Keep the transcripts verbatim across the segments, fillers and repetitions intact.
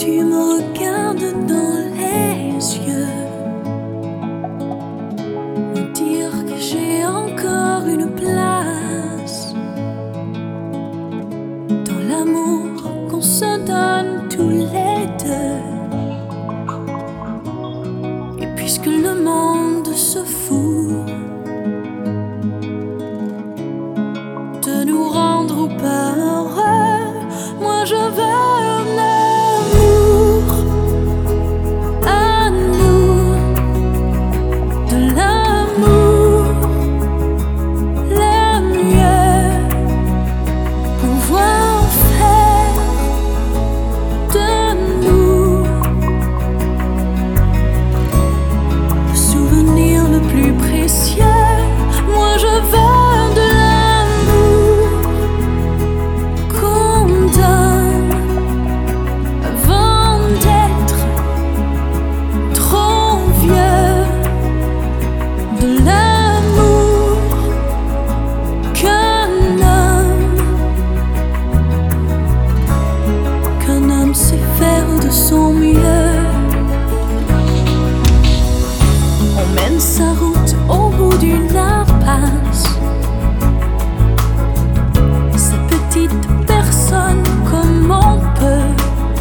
tu me regardes dans les yeux, me dire que j'ai encore une place dans l'amour qu'on se donne tous les deux. Et puisque le monde se fout de nous rendre ou pas heureux, moi je veux l'amour à nous, de l'amour le mieux, pouvoir faire de nous le souvenir le plus précieux. Moi je veux de l'amour qu'on donne avant d'être trop vieux, de l'amour qu'un homme, qu'un homme sait faire de son mieux. On mène sa route au bout d'une impasse, cette petite personne comme on peut.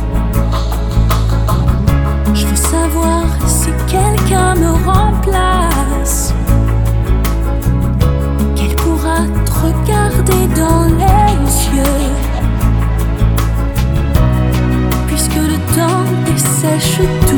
Je veux savoir si quelqu'un me remplace, qu'elle pourra te regarder dans les yeux, puisque le temps dessèche tout.